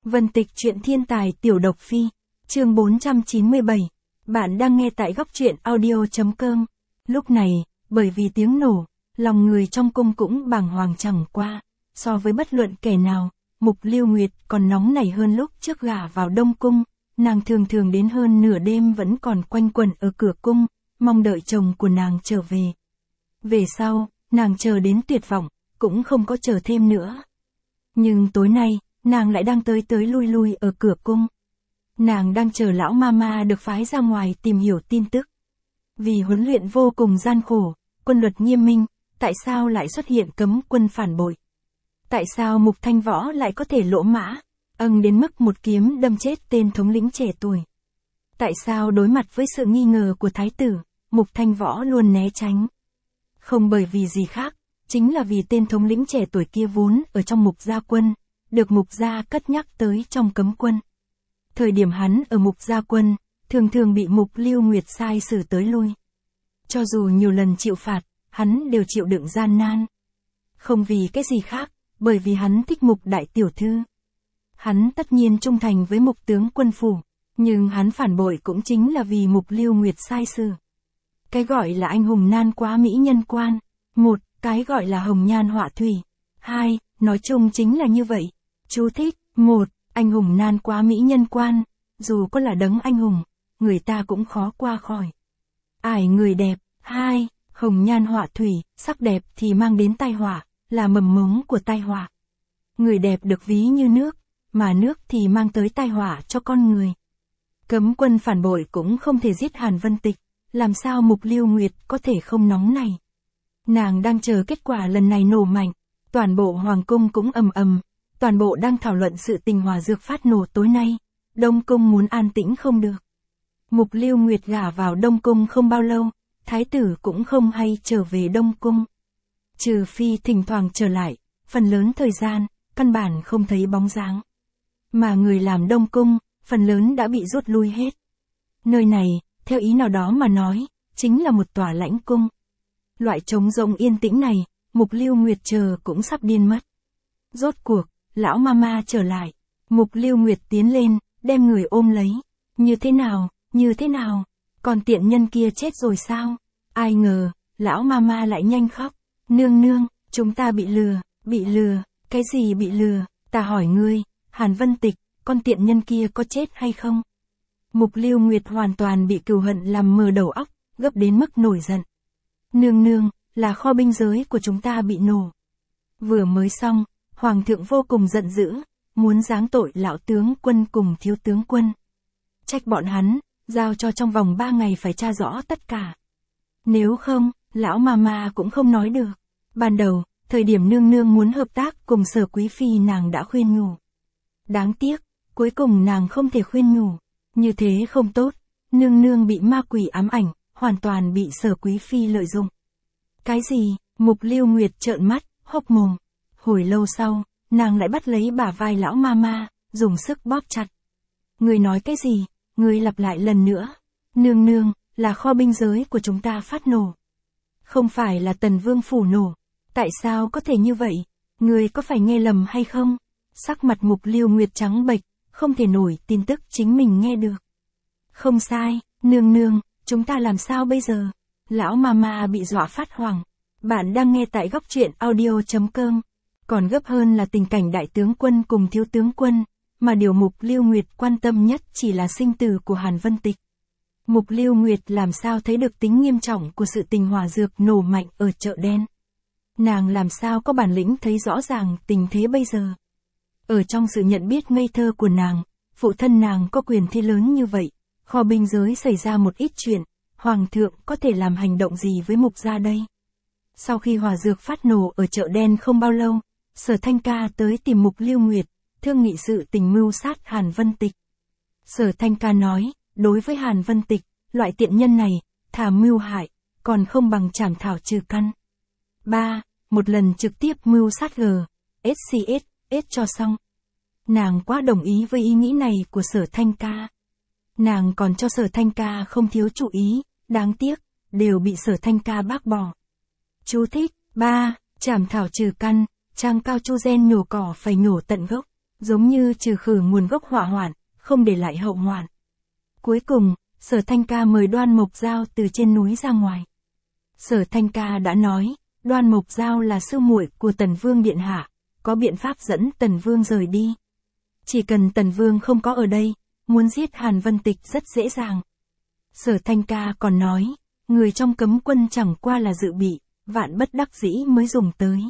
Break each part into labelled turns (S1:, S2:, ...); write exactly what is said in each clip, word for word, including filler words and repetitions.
S1: Vân Tịch truyện thiên tài tiểu độc phi, chương bốn trăm chín mươi bảy. Bạn đang nghe tại góc truyện audio.com. Lúc này, bởi vì tiếng nổ, lòng người trong cung cũng bàng hoàng chẳng qua. So với bất luận kẻ nào, Mục Lưu Nguyệt còn nóng nảy hơn lúc trước gả vào Đông Cung. Nàng thường thường đến hơn nửa đêm vẫn còn quanh quẩn ở cửa cung, mong đợi chồng của nàng trở về. Về sau, nàng chờ đến tuyệt vọng, cũng không có chờ thêm nữa. Nhưng tối nay, nàng lại đang tới tới lui lui ở cửa cung. Nàng đang chờ lão mama được phái ra ngoài tìm hiểu tin tức. Vì huấn luyện vô cùng gian khổ, quân luật nghiêm minh, tại sao lại xuất hiện cấm quân phản bội? Tại sao Mục Thanh Võ lại có thể lỗ mã, âng đến mức một kiếm đâm chết tên thống lĩnh trẻ tuổi? Tại sao đối mặt với sự nghi ngờ của thái tử, Mục Thanh Võ luôn né tránh? Không bởi vì gì khác, chính là vì tên thống lĩnh trẻ tuổi kia vốn ở trong Mục gia quân, được Mục gia cất nhắc tới trong cấm quân. Thời điểm hắn ở Mục gia quân, thường thường bị Mục Lưu Nguyệt sai xử tới lui. Cho dù nhiều lần chịu phạt, hắn đều chịu đựng gian nan. Không vì cái gì khác, bởi vì hắn thích Mục đại tiểu thư. Hắn tất nhiên trung thành với Mục tướng quân phủ, nhưng hắn phản bội cũng chính là vì Mục Lưu Nguyệt sai xử. Cái gọi là anh hùng nan quá mỹ nhân quan. Một, cái gọi là hồng nhan họa thủy. Hai, nói chung chính là như vậy. Chú thích, một, anh hùng nan quá mỹ nhân quan, dù có là đấng anh hùng, người ta cũng khó qua khỏi. Ải người đẹp. Hai, hồng nhan họa thủy, sắc đẹp thì mang đến tai họa, là mầm mống của tai họa. Người đẹp được ví như nước, mà nước thì mang tới tai họa cho con người. Cấm quân phản bội cũng không thể giết Hàn Vân Tịch, làm sao Mục Lưu Nguyệt có thể không nóng này? Nàng đang chờ kết quả lần này nổ mạnh, toàn bộ hoàng cung cũng ầm ầm, toàn bộ đang thảo luận sự tình hỏa dược phát nổ tối nay. Đông cung muốn an tĩnh không được. Mục Lưu Nguyệt gả vào Đông cung không bao lâu, thái tử cũng không hay trở về Đông cung. Trừ phi thỉnh thoảng trở lại, phần lớn thời gian, căn bản không thấy bóng dáng. Mà người làm Đông cung, phần lớn đã bị rút lui hết. Nơi này, theo ý nào đó mà nói, chính là một tòa lãnh cung. Loại trống rỗng yên tĩnh này, Mục Lưu Nguyệt chờ cũng sắp điên mất. Rốt cuộc, lão mama trở lại. Mục Lưu Nguyệt tiến lên, đem người ôm lấy. Như thế nào, như thế nào? Còn tiện nhân kia chết rồi sao? Ai ngờ, lão mama lại nhanh khóc. Nương nương, chúng ta bị lừa, bị lừa. Cái gì bị lừa? Ta hỏi ngươi, Hàn Vân Tịch, con tiện nhân kia có chết hay không? Mục Lưu Nguyệt hoàn toàn bị cừu hận làm mờ đầu óc, gấp đến mức nổi giận. Nương nương, là kho binh giới của chúng ta bị nổ. Vừa mới xong, Hoàng thượng vô cùng giận dữ, muốn giáng tội lão tướng quân cùng thiếu tướng quân. Trách bọn hắn, giao cho trong vòng ba ngày phải tra rõ tất cả. Nếu không, lão mama cũng không nói được. Ban đầu, thời điểm nương nương muốn hợp tác cùng Sở quý phi nàng đã khuyên nhủ. Đáng tiếc, cuối cùng nàng không thể khuyên nhủ. Như thế không tốt, nương nương bị ma quỷ ám ảnh, hoàn toàn bị Sở quý phi lợi dụng. Cái gì? Mục Lưu Nguyệt trợn mắt, hốc mồm. Hồi lâu sau, nàng lại bắt lấy bả vai lão mama, dùng sức bóp chặt. Người nói cái gì? Người lặp lại lần nữa. Nương nương, là kho binh giới của chúng ta phát nổ. Không phải là Tần Vương phủ nổ. Tại sao có thể như vậy? Người có phải nghe lầm hay không? Sắc mặt Mục Lưu Nguyệt trắng bệch, không thể nổi tin tức chính mình nghe được. Không sai, nương nương, chúng ta làm sao bây giờ? Lão mama bị dọa phát hoảng. Bạn đang nghe tại góc truyện audio.com. Còn gấp hơn là tình cảnh đại tướng quân cùng thiếu tướng quân, mà điều Mục Lưu Nguyệt quan tâm nhất chỉ là sinh tử của Hàn Vân Tịch. Mục Lưu Nguyệt làm sao thấy được tính nghiêm trọng của sự tình hỏa dược nổ mạnh ở chợ đen. Nàng làm sao có bản lĩnh thấy rõ ràng tình thế bây giờ. Ở trong sự nhận biết ngây thơ của nàng, phụ thân nàng có quyền thế lớn như vậy, kho binh giới xảy ra một ít chuyện, Hoàng thượng có thể làm hành động gì với Mục gia đây? Sau khi hỏa dược phát nổ ở chợ đen không bao lâu, Sở Thanh Ca tới tìm Mục Lưu Nguyệt, thương nghị sự tình mưu sát Hàn Vân Tịch. Sở Thanh Ca nói, đối với Hàn Vân Tịch, loại tiện nhân này, thà mưu hại, còn không bằng chảm thảo trừ căn. ba. Một lần trực tiếp mưu sát G, ét xê ét, S cho xong. Nàng quá đồng ý với ý nghĩ này của Sở Thanh Ca. Nàng còn cho Sở Thanh Ca không thiếu chú ý, đáng tiếc, đều bị Sở Thanh Ca bác bỏ. Chú thích, ba. Chảm thảo trừ căn, trang cao chu gen nhổ cỏ phải nhổ tận gốc. giống như trừ khử nguồn gốc hỏa hoạn, không để lại hậu hoạn. Cuối cùng, Sở Thanh Ca mời Đoan Mộc Giao từ trên núi ra ngoài. Sở Thanh Ca đã nói, Đoan Mộc Giao là sư muội của Tần Vương điện hạ, có biện pháp dẫn Tần Vương rời đi. Chỉ cần Tần Vương không có ở đây, muốn giết Hàn Vân Tịch rất dễ dàng. Sở Thanh Ca còn nói, người trong cấm quân chẳng qua là dự bị, vạn bất đắc dĩ mới dùng tới.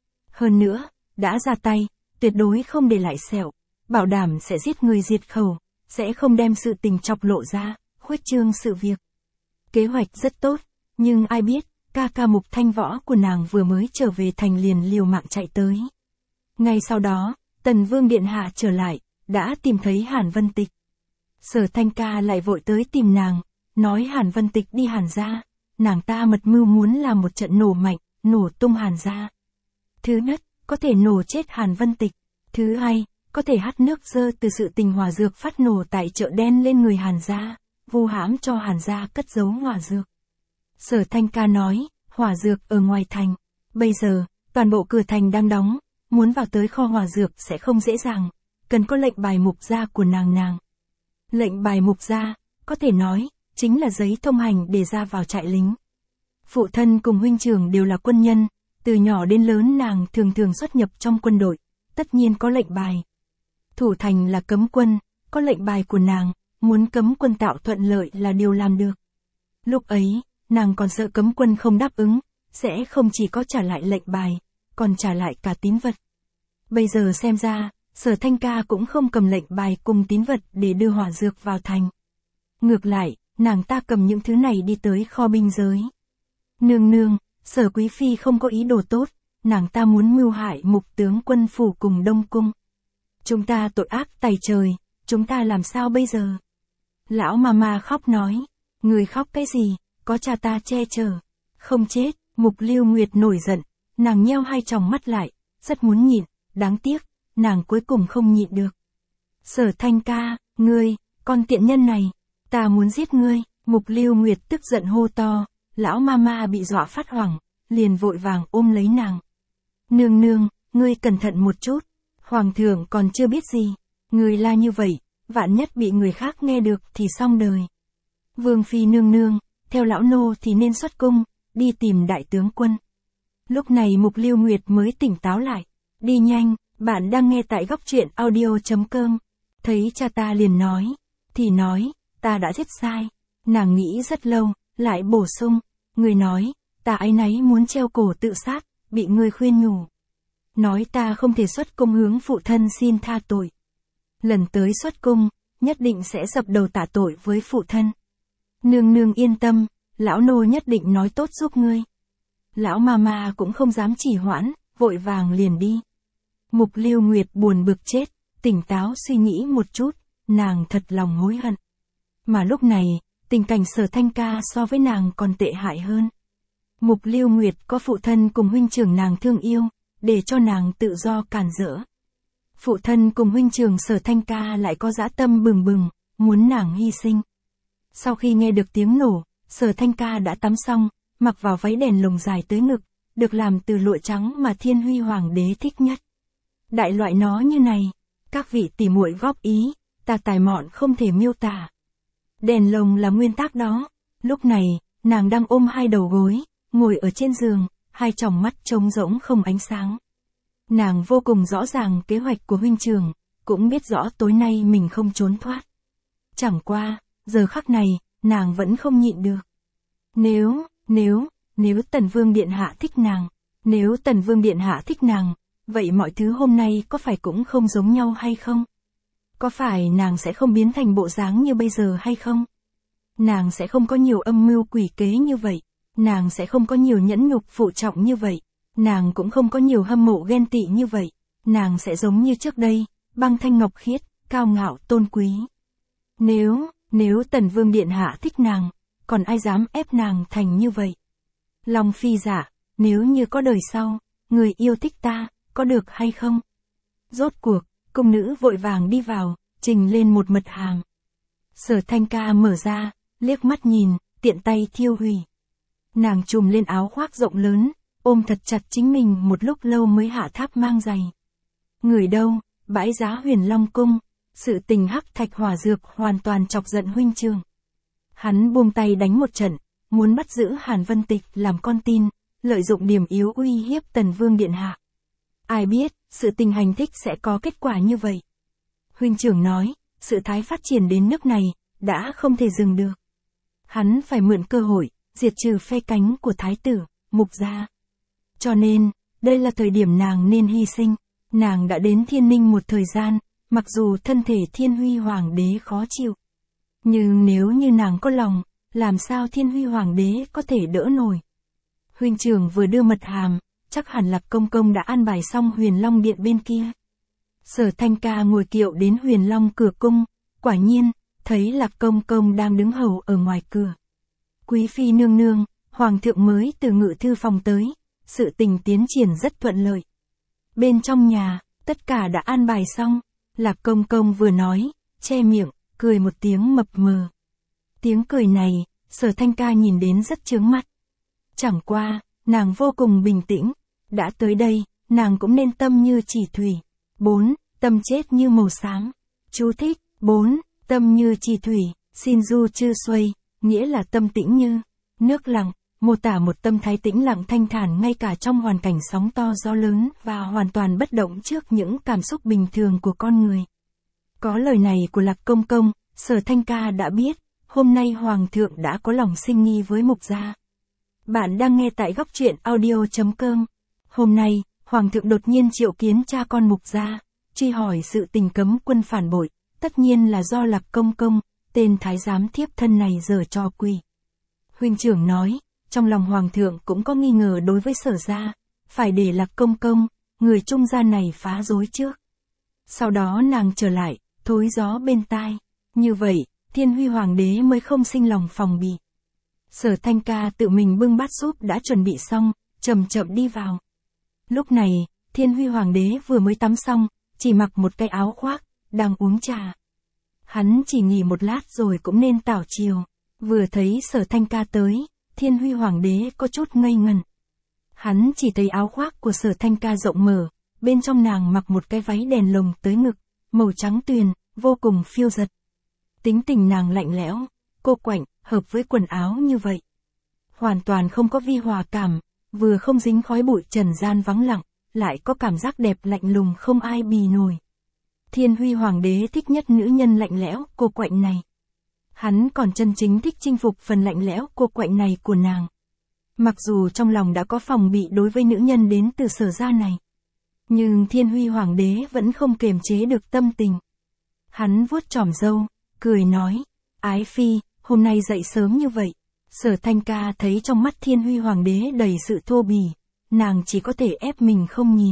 S1: Hơn nữa, đã ra tay, tuyệt đối không để lại sẹo, bảo đảm sẽ giết người diệt khẩu, sẽ không đem sự tình chọc lộ ra, khuếch trương sự việc. Kế hoạch rất tốt, nhưng ai biết, ca ca Mục Thanh Võ của nàng vừa mới trở về thành liền liều mạng chạy tới. Ngay sau đó, Tần Vương điện hạ trở lại, đã tìm thấy Hàn Vân Tịch. Sở Thanh Ca lại vội tới tìm nàng, nói Hàn Vân Tịch đi Hàn gia, nàng ta mật mưu muốn làm một trận nổ mạnh, nổ tung Hàn gia. Thứ nhất, có thể nổ chết Hàn Vân Tịch. Thứ hai, có thể hắt nước dơ từ sự tình hỏa dược phát nổ tại chợ đen lên người Hàn gia, vu hãm cho Hàn gia cất giấu hỏa dược. Sở Thanh Ca nói, hỏa dược ở ngoài thành. Bây giờ, toàn bộ cửa thành đang đóng, muốn vào tới kho hỏa dược sẽ không dễ dàng, cần có lệnh bài mục gia của nàng nàng. Lệnh bài mục gia, có thể nói, chính là giấy thông hành để ra vào trại lính. Phụ thân cùng huynh trưởng đều là quân nhân, từ nhỏ đến lớn nàng thường thường xuất nhập trong quân đội, tất nhiên có lệnh bài. Thủ thành là cấm quân, có lệnh bài của nàng, muốn cấm quân tạo thuận lợi là điều làm được. Lúc ấy, nàng còn sợ cấm quân không đáp ứng, sẽ không chỉ có trả lại lệnh bài, còn trả lại cả tín vật. Bây giờ xem ra, Sở Thanh Ca cũng không cầm lệnh bài cùng tín vật để đưa hỏa dược vào thành. Ngược lại, nàng ta cầm những thứ này đi tới kho binh giới. Nương nương, Sở Quý Phi không có ý đồ tốt, nàng ta muốn mưu hại Mục tướng quân phủ cùng Đông Cung. Chúng ta tội ác tày trời, chúng ta làm sao bây giờ? Lão Mama khóc nói, người khóc cái gì, có cha ta che chở, không chết. Mục Lưu Nguyệt nổi giận, nàng nheo hai tròng mắt lại, rất muốn nhịn, đáng tiếc, nàng cuối cùng không nhịn được. Sở Thanh Ca, ngươi, con tiện nhân này, ta muốn giết ngươi. Mục Lưu Nguyệt tức giận hô to, lão Mama bị dọa phát hoảng, liền vội vàng ôm lấy nàng. Nương nương, ngươi cẩn thận một chút, hoàng thượng còn chưa biết gì, ngươi la như vậy, vạn nhất bị người khác nghe được thì xong đời. Vương Phi nương nương, theo lão nô thì nên xuất cung, đi tìm đại tướng quân. Lúc này Mục Lưu Nguyệt mới tỉnh táo lại, đi nhanh, bạn đang nghe tại góc truyện audio chấm com. Thấy cha ta liền nói, thì nói, ta đã giết sai. Nàng nghĩ rất lâu, lại bổ sung, người nói, ta áy náy muốn treo cổ tự sát, bị người khuyên nhủ. Nói ta không thể xuất cung hướng phụ thân xin tha tội. Lần tới xuất cung, nhất định sẽ dập đầu tạ tội với phụ thân. Nương nương yên tâm, lão nô nhất định nói tốt giúp ngươi. Lão Mama cũng không dám trì hoãn, vội vàng liền đi. Mục Lưu Nguyệt buồn bực chết, tỉnh táo suy nghĩ một chút, nàng thật lòng hối hận. Mà lúc này, tình cảnh Sở Thanh Ca so với nàng còn tệ hại hơn. Mục Lưu Nguyệt có phụ thân cùng huynh trưởng nàng thương yêu, để cho nàng tự do cản rỡ. Phụ thân cùng huynh trưởng Sở Thanh Ca lại có dã tâm bừng bừng, muốn nàng hy sinh. Sau khi nghe được tiếng nổ, Sở Thanh Ca đã tắm xong, mặc vào váy đèn lồng dài tới ngực, được làm từ lụa trắng mà Thiên Huy Hoàng đế thích nhất. Đại loại nó như này, các vị tỉ muội góp ý, ta tài mọn không thể miêu tả. Đèn lồng là nguyên tắc đó. Lúc này, nàng đang ôm hai đầu gối, ngồi ở trên giường, hai tròng mắt trống rỗng không ánh sáng. Nàng vô cùng rõ ràng kế hoạch của huynh trưởng, cũng biết rõ tối nay mình không trốn thoát. Chẳng qua, giờ khắc này, nàng vẫn không nhịn được. Nếu, nếu, nếu Tần Vương Điện Hạ thích nàng, nếu Tần Vương Điện Hạ thích nàng, vậy mọi thứ hôm nay có phải cũng không giống nhau hay không? Có phải nàng sẽ không biến thành bộ dáng như bây giờ hay không? Nàng sẽ không có nhiều âm mưu quỷ kế như vậy, nàng sẽ không có nhiều nhẫn nhục phụ trọng như vậy, nàng cũng không có nhiều hâm mộ ghen tị như vậy, nàng sẽ giống như trước đây, băng thanh ngọc khiết, cao ngạo tôn quý. Nếu, nếu Tần Vương Điện Hạ thích nàng, còn ai dám ép nàng thành như vậy? Long Phi dạ, nếu như có đời sau, người yêu thích ta, có được hay không? Rốt cuộc, cung nữ vội vàng đi vào, trình lên một mật hàm. Sở Thanh Ca mở ra, liếc mắt nhìn, tiện tay thiêu hủy. Nàng trùm lên áo khoác rộng lớn, ôm thật chặt chính mình một lúc lâu mới hạ tháp mang giày. Người đâu, bãi giá Huyền Long Cung, sự tình hắc thạch hỏa dược hoàn toàn chọc giận huynh trưởng. Hắn buông tay đánh một trận, muốn bắt giữ Hàn Vân Tịch làm con tin, lợi dụng điểm yếu uy hiếp Tần Vương điện hạ. Ai biết, sự tình hành thích sẽ có kết quả như vậy. Huynh trưởng nói, sự thái phát triển đến nước này, đã không thể dừng được. Hắn phải mượn cơ hội, diệt trừ phe cánh của thái tử, Mục gia. Cho nên, đây là thời điểm nàng nên hy sinh. Nàng đã đến Thiên Ninh một thời gian, mặc dù thân thể Thiên Huy Hoàng đế khó chịu. Nhưng nếu như nàng có lòng, làm sao Thiên Huy Hoàng đế có thể đỡ nổi. Huynh trưởng vừa đưa mật hàm, chắc hẳn Lạc Công Công đã an bài xong Huyền Long Điện bên kia. Sở Thanh Ca ngồi kiệu đến Huyền Long cửa cung, quả nhiên, thấy Lạc Công Công đang đứng hầu ở ngoài cửa. Quý phi nương nương, Hoàng thượng mới từ ngự thư phòng tới, sự tình tiến triển rất thuận lợi. Bên trong nhà, tất cả đã an bài xong, Lạc Công Công vừa nói, che miệng, cười một tiếng mập mờ. Tiếng cười này, Sở Thanh Ca nhìn đến rất chướng mắt. Chẳng qua, nàng vô cùng bình tĩnh, đã tới đây, nàng cũng nên tâm như chỉ thủy. bốn. Tâm chết như màu xám. Chú thích, bốn. Tâm như chỉ thủy, xin du chư xuôi, nghĩa là tâm tĩnh như nước lặng, mô tả một tâm thái tĩnh lặng thanh thản ngay cả trong hoàn cảnh sóng to gió lớn và hoàn toàn bất động trước những cảm xúc bình thường của con người. Có lời này của Lạc Công Công, Sở Thanh Ca đã biết, hôm nay Hoàng thượng đã có lòng sinh nghi với Mục gia. Bạn đang nghe tại góc truyện audio chấm com. Hôm nay, Hoàng thượng đột nhiên triệu kiến cha con Mục gia, truy hỏi sự tình cấm quân phản bội, tất nhiên là do Lạc Công Công, tên thái giám thiếp thân này giở trò quỷ. Huynh trưởng nói, trong lòng Hoàng thượng cũng có nghi ngờ đối với Sở gia, phải để Lạc Công Công, người trung gian này phá rối trước. Sau đó nàng trở lại, thối gió bên tai. Như vậy, Thiên Huy Hoàng đế mới không sinh lòng phòng bị. Sở Thanh Ca tự mình bưng bát súp đã chuẩn bị xong, chậm chậm đi vào. Lúc này, Thiên Huy Hoàng đế vừa mới tắm xong, chỉ mặc một cái áo khoác, đang uống trà. Hắn chỉ nghỉ một lát rồi cũng nên tảo chiều. Vừa thấy Sở Thanh Ca tới, Thiên Huy Hoàng đế có chút ngây ngẩn. Hắn chỉ thấy áo khoác của Sở Thanh Ca rộng mở, bên trong nàng mặc một cái váy đèn lồng tới ngực, màu trắng tuyền, vô cùng phiêu dật. Tính tình nàng lạnh lẽo, cô quạnh, hợp với quần áo như vậy. Hoàn toàn không có vi hòa cảm, vừa không dính khói bụi trần gian vắng lặng, lại có cảm giác đẹp lạnh lùng không ai bì nổi. Thiên Huy Hoàng đế thích nhất nữ nhân lạnh lẽo, cô quạnh này. Hắn còn chân chính thích chinh phục phần lạnh lẽo cô quạnh này của nàng. Mặc dù trong lòng đã có phòng bị đối với nữ nhân đến từ Sở gia này, nhưng Thiên Huy Hoàng đế vẫn không kiềm chế được tâm tình. Hắn vuốt chòm râu, cười nói, ái phi, hôm nay dậy sớm như vậy. Sở Thanh Ca thấy trong mắt Thiên Huy Hoàng đế đầy sự thô bỉ, nàng chỉ có thể ép mình không nhìn.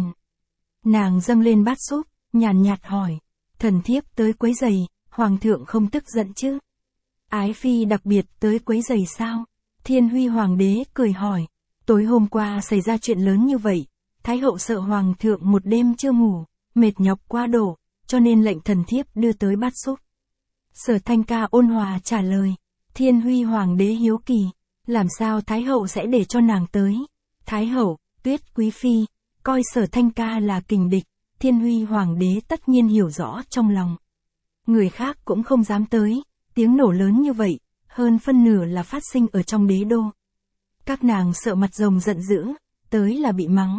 S1: Nàng dâng lên bát súp, nhàn nhạt hỏi, thần thiếp tới quấy giày, Hoàng thượng không tức giận chứ? Ái phi đặc biệt tới quấy giày sao? Thiên Huy Hoàng đế cười hỏi, tối hôm qua xảy ra chuyện lớn như vậy, Thái hậu sợ Hoàng thượng một đêm chưa ngủ, mệt nhọc quá độ, cho nên lệnh thần thiếp đưa tới bát súp. Sở Thanh Ca ôn hòa trả lời. Thiên Huy Hoàng đế hiếu kỳ, làm sao Thái hậu sẽ để cho nàng tới? Thái hậu, Tuyết quý phi, coi Sở Thanh Ca là kình địch, Thiên Huy Hoàng đế tất nhiên hiểu rõ trong lòng. Người khác cũng không dám tới, tiếng nổ lớn như vậy, hơn phân nửa là phát sinh ở trong đế đô. Các nàng sợ mặt rồng giận dữ, tới là bị mắng.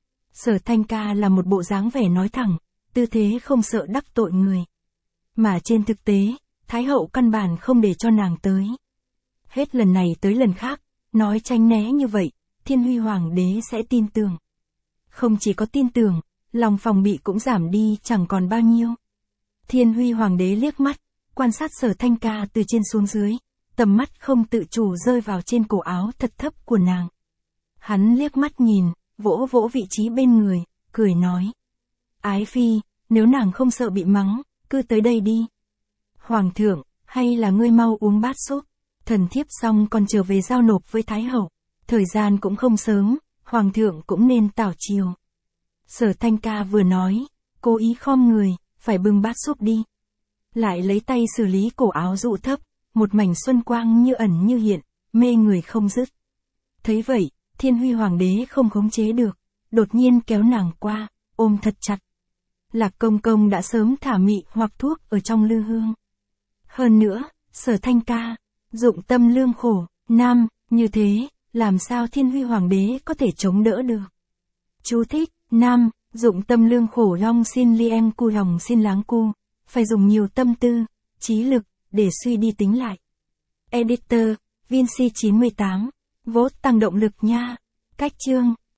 S1: Sở Thanh Ca là một bộ dáng vẻ nói thẳng, tư thế không sợ đắc tội người. Mà trên thực tế, Thái hậu căn bản không để cho nàng tới. Hết lần này tới lần khác, nói tránh né như vậy, Thiên Huy Hoàng đế sẽ tin tưởng. Không chỉ có tin tưởng, lòng phòng bị cũng giảm đi chẳng còn bao nhiêu. Thiên Huy Hoàng đế liếc mắt, quan sát Sở Thanh Ca từ trên xuống dưới, tầm mắt không tự chủ rơi vào trên cổ áo thật thấp của nàng. Hắn liếc mắt nhìn, vỗ vỗ vị trí bên người, cười nói. Ái phi, nếu nàng không sợ bị mắng, cứ tới đây đi. Hoàng thượng, hay là ngươi mau uống bát súp, thần thiếp xong còn trở về giao nộp với Thái hậu. Thời gian cũng không sớm, Hoàng thượng cũng nên tảo chiều. Sở Thanh Ca vừa nói, cố ý khom người, phải bưng bát súp đi. Lại lấy tay xử lý cổ áo dụ thấp, một mảnh xuân quang như ẩn như hiện, mê người không dứt. Thấy vậy, Thiên Huy Hoàng đế không khống chế được, đột nhiên kéo nàng qua, ôm thật chặt. Lạc Công Công đã sớm thả mị hoặc thuốc ở trong lư hương. Hơn nữa, Sở Thanh ca, dụng tâm lương khổ, nam, như thế, làm sao Thiên Huy Hoàng đế có thể chống đỡ được. Chú thích, nam, dụng tâm lương khổ long xin li em cu lòng xin láng cu, phải dùng nhiều tâm tư, trí lực, để suy đi tính lại. Editor, Vinci chín mươi tám, vote tăng động lực nha. Cách chương.